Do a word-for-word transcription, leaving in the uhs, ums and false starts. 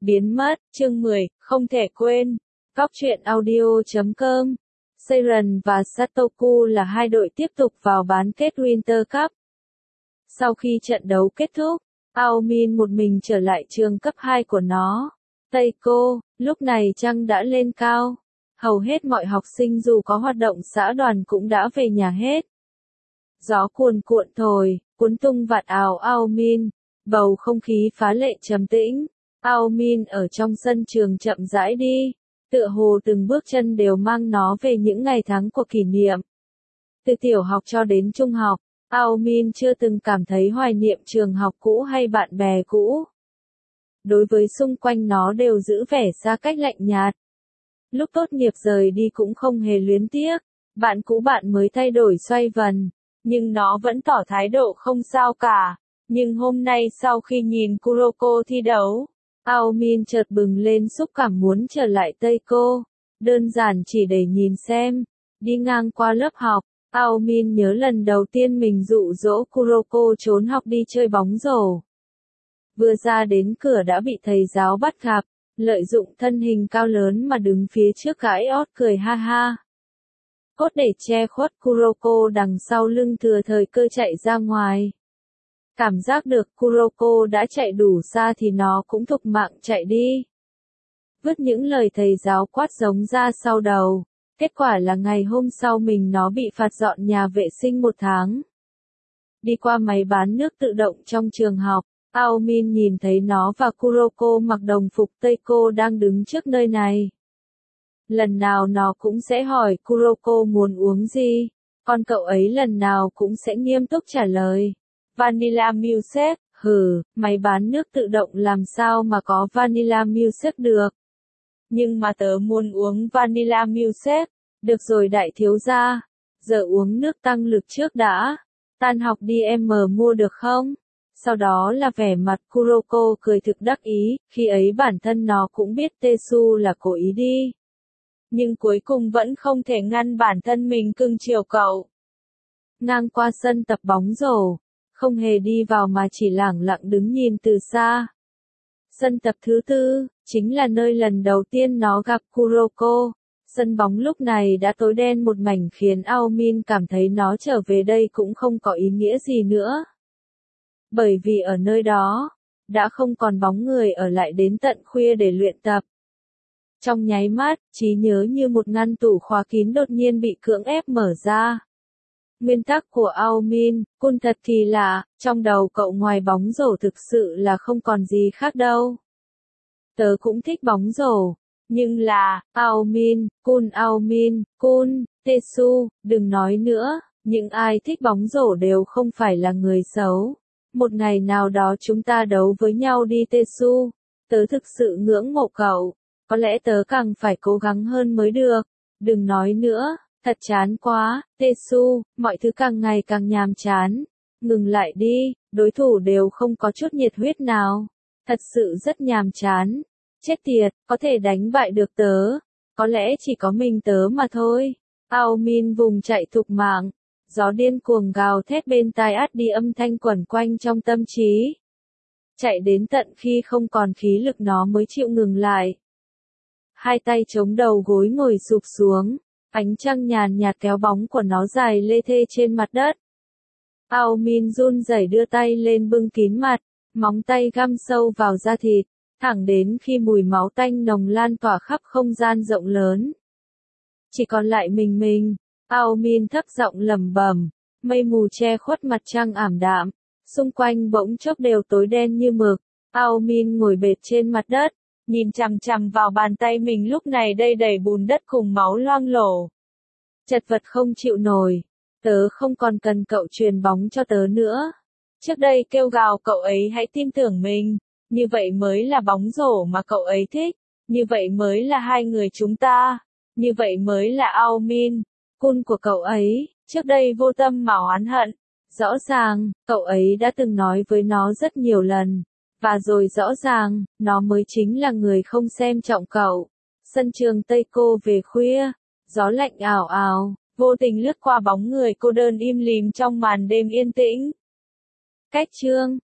Biến mất, chương mười, không thể quên. Góc truyện audio chấm com. Seiran và Satoku là hai đội tiếp tục vào bán kết Winter Cup. Sau khi trận đấu kết thúc, Aomin một mình trở lại trường cấp hai của nó. Teiko, lúc này trăng đã lên cao. Hầu hết mọi học sinh dù có hoạt động xã đoàn cũng đã về nhà hết. Gió cuồn cuộn thổi, cuốn tung vạt áo Aomin, bầu không khí phá lệ trầm tĩnh. Aomin ở trong sân trường chậm rãi đi, tựa hồ từng bước chân đều mang nó về những ngày tháng của kỷ niệm. Từ tiểu học cho đến trung học, Aomin chưa từng cảm thấy hoài niệm trường học cũ hay bạn bè cũ. Đối với xung quanh nó đều giữ vẻ xa cách lạnh nhạt. Lúc tốt nghiệp rời đi cũng không hề luyến tiếc, bạn cũ bạn mới thay đổi xoay vần, nhưng nó vẫn tỏ thái độ không sao cả. Nhưng hôm nay sau khi nhìn Kuroko thi đấu, Aomin chợt bừng lên xúc cảm muốn trở lại Teiko, đơn giản chỉ để nhìn xem. Đi ngang qua lớp học, Aomin nhớ lần đầu tiên mình dụ dỗ Kuroko trốn học đi chơi bóng rổ. Vừa ra đến cửa đã bị thầy giáo bắt gặp, lợi dụng thân hình cao lớn mà đứng phía trước gãi ót cười ha ha. Cốt để che khuất Kuroko đằng sau lưng thừa thời cơ chạy ra ngoài. Cảm giác được Kuroko đã chạy đủ xa thì nó cũng thục mạng chạy đi. Vứt những lời thầy giáo quát giống ra sau đầu. Kết quả là ngày hôm sau mình nó bị phạt dọn nhà vệ sinh một tháng. Đi qua máy bán nước tự động trong trường học, Aomin nhìn thấy nó và Kuroko mặc đồng phục Teiko đang đứng trước nơi này. Lần nào nó cũng sẽ hỏi Kuroko muốn uống gì, còn cậu ấy lần nào cũng sẽ nghiêm túc trả lời. Vanilla milkshake, hừ, máy bán nước tự động làm sao mà có vanilla milkshake được. Nhưng mà tớ muốn uống vanilla milkshake. Được rồi đại thiếu gia, giờ uống nước tăng lực trước đã. Tan học đi em mờ mua được không? Sau đó là vẻ mặt Kuroko cười thực đắc ý, khi ấy bản thân nó cũng biết Tetsu là cố ý đi. Nhưng cuối cùng vẫn không thể ngăn bản thân mình cưng chiều cậu. Ngang qua sân tập bóng rổ, không hề đi vào mà chỉ lẳng lặng đứng nhìn từ xa. Sân tập thứ tư, chính là nơi lần đầu tiên nó gặp Kuroko. Sân bóng lúc này đã tối đen một mảnh khiến Aomin cảm thấy nó trở về đây cũng không có ý nghĩa gì nữa. Bởi vì ở nơi đó, đã không còn bóng người ở lại đến tận khuya để luyện tập. Trong nháy mắt, trí nhớ như một ngăn tủ khóa kín đột nhiên bị cưỡng ép mở ra. Nguyên tắc của Aomin, Kun thật thì lạ, trong đầu cậu ngoài bóng rổ thực sự là không còn gì khác đâu. Tớ cũng thích bóng rổ. Nhưng là, Aomin, Kun Aomin, Kun, Tetsu, đừng nói nữa, những ai thích bóng rổ đều không phải là người xấu. Một ngày nào đó chúng ta đấu với nhau đi Tetsu, tớ thực sự ngưỡng mộ cậu, có lẽ tớ càng phải cố gắng hơn mới được, đừng nói nữa, thật chán quá, Tetsu, mọi thứ càng ngày càng nhàm chán, ngừng lại đi, đối thủ đều không có chút nhiệt huyết nào, thật sự rất nhàm chán. Chết tiệt, có thể đánh bại được tớ, có lẽ chỉ có mình tớ mà thôi. Aomin vùng chạy thục mạng, gió điên cuồng gào thét bên tai át đi âm thanh quẩn quanh trong tâm trí. Chạy đến tận khi không còn khí lực nó mới chịu ngừng lại. Hai tay chống đầu gối ngồi sụp xuống, ánh trăng nhàn nhạt kéo bóng của nó dài lê thê trên mặt đất. Aomin run rẩy đưa tay lên bưng kín mặt, móng tay găm sâu vào da thịt. Thẳng đến khi mùi máu tanh nồng lan tỏa khắp không gian rộng lớn. Chỉ còn lại mình mình, Aomin thấp giọng lẩm bẩm, mây mù che khuất mặt trăng ảm đạm, xung quanh bỗng chốc đều tối đen như mực. Aomin ngồi bệt trên mặt đất, nhìn chằm chằm vào bàn tay mình lúc này đây đầy bùn đất cùng máu loang lổ. Chật vật không chịu nổi, tớ không còn cần cậu truyền bóng cho tớ nữa. Trước đây kêu gào cậu ấy hãy tin tưởng mình. Như vậy mới là bóng rổ mà cậu ấy thích, như vậy mới là hai người chúng ta, như vậy mới là Aomin, Kun của cậu ấy, trước đây vô tâm mà oán hận. Rõ ràng, cậu ấy đã từng nói với nó rất nhiều lần, và rồi rõ ràng, nó mới chính là người không xem trọng cậu. Sân trường Teiko về khuya, gió lạnh ảo ảo, vô tình lướt qua bóng người cô đơn im lìm trong màn đêm yên tĩnh. Cách chương